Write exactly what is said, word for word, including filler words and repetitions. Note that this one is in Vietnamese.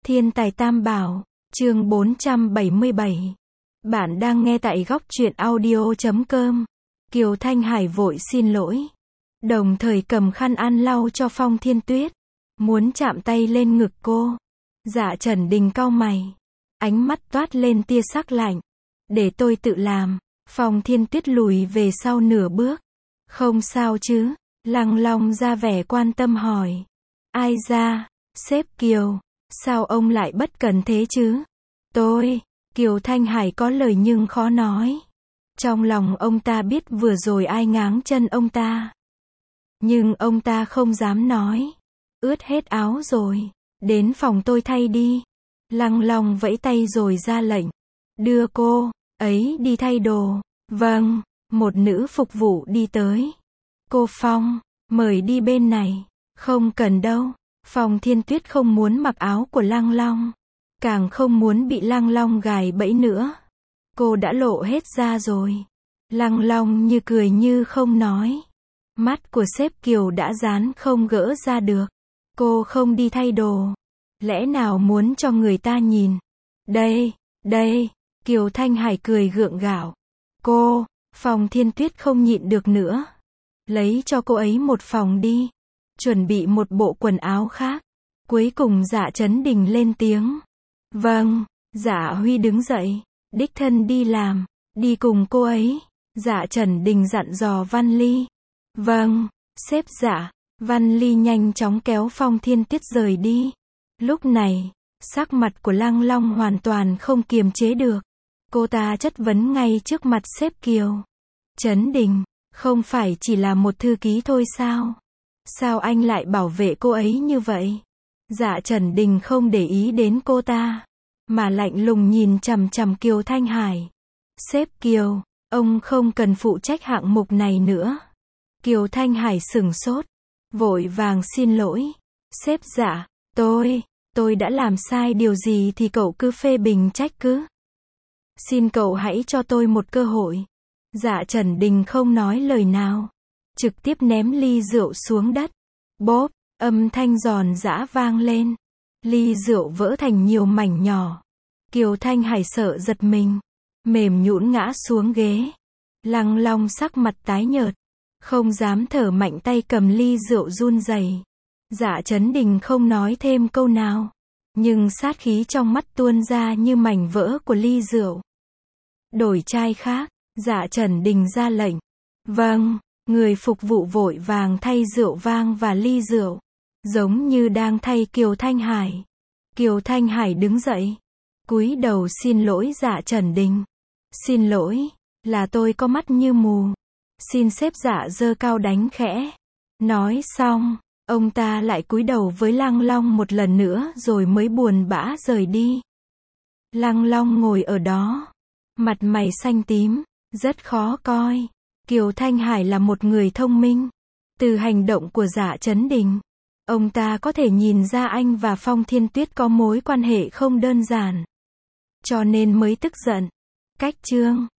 Thiên tài tam bảo, chương bốn trăm bảy mươi bảy. Bạn đang nghe tại góc truyện audio chấm com. Kiều Thanh Hải vội xin lỗi, đồng thời cầm khăn ăn lau cho Phong Thiên Tuyết, muốn chạm tay lên ngực cô. Dạ Trần Đình cau mày, ánh mắt toát lên tia sắc lạnh. Để tôi tự làm. Phong Thiên Tuyết lùi về sau nửa bước. Không sao chứ? Lăng Long ra vẻ quan tâm hỏi. Ai ra? Sếp Kiều. Sao ông lại bất cần thế chứ? Tôi. Kiều Thanh Hải có lời nhưng khó nói. Trong lòng ông ta biết vừa rồi ai ngáng chân ông ta. Nhưng ông ta không dám nói. Ướt hết áo rồi. Đến phòng tôi thay đi. Lăng Long vẫy tay rồi ra lệnh. Đưa cô ấy đi thay đồ. Vâng. Một nữ phục vụ đi tới. Cô Phong, mời đi bên này. Không cần đâu. Phong Thiên Tuyết không muốn mặc áo của Lăng Long. Càng không muốn bị Lăng Long gài bẫy nữa. Cô đã lộ hết ra rồi. Lăng Long như cười như không nói. Mắt của sếp Kiều đã dán không gỡ ra được. Cô không đi thay đồ. Lẽ nào muốn cho người ta nhìn? Đây, đây. Kiều Thanh Hải cười gượng gạo. Cô, Phong Thiên Tuyết không nhịn được nữa. Lấy cho cô ấy một phòng đi. Chuẩn bị một bộ quần áo khác. Cuối cùng Dạ Trấn Đình lên tiếng. Vâng. Dạ Huy đứng dậy. Đích thân đi làm. Đi cùng cô ấy. Dạ Trần Đình dặn dò Văn Ly. Vâng. Sếp Dạ. Văn Ly nhanh chóng kéo Phong Thiên Tuyết rời đi. Lúc này, sắc mặt của Lăng Long hoàn toàn không kiềm chế được. Cô ta chất vấn ngay trước mặt sếp Kiều. Trấn Đình, không phải chỉ là một thư ký thôi sao? Sao anh lại bảo vệ cô ấy như vậy? Dạ Trần Đình không để ý đến cô ta, mà lạnh lùng nhìn chằm chằm Kiều Thanh Hải. Sếp Kiều, ông không cần phụ trách hạng mục này nữa. Kiều Thanh Hải sửng sốt, vội vàng xin lỗi. Sếp Dạ, tôi, tôi đã làm sai điều gì thì cậu cứ phê bình trách cứ. Xin cậu hãy cho tôi một cơ hội. Dạ Trần Đình không nói lời nào, trực tiếp ném ly rượu xuống đất. Bốp, âm thanh giòn giã vang lên. Ly rượu vỡ thành nhiều mảnh nhỏ. Kiều Thanh Hải sợ giật mình, mềm nhũn ngã xuống ghế. Lăng Long sắc mặt tái nhợt, không dám thở mạnh, tay cầm ly rượu run rẩy. Dạ Trấn Đình không nói thêm câu nào, nhưng sát khí trong mắt tuôn ra như mảnh vỡ của ly rượu. Đổi chai khác. Dạ Trần Đình ra lệnh. Vâng. Người phục vụ vội vàng thay rượu vang và ly rượu, giống như đang thay Kiều Thanh Hải. Kiều Thanh Hải đứng dậy, cúi đầu xin lỗi Dạ Trần Đình. Xin lỗi, là tôi có mắt như mù. Xin sếp Dạ giơ cao đánh khẽ. Nói xong, ông ta lại cúi đầu với Lăng Long một lần nữa rồi mới buồn bã rời đi. Lăng Long ngồi ở đó, mặt mày xanh tím, rất khó coi. Kiều Thanh Hải là một người thông minh. Từ hành động của Dạ Trấn Đình, ông ta có thể nhìn ra anh và Phong Thiên Tuyết có mối quan hệ không đơn giản. Cho nên mới tức giận. Cách chương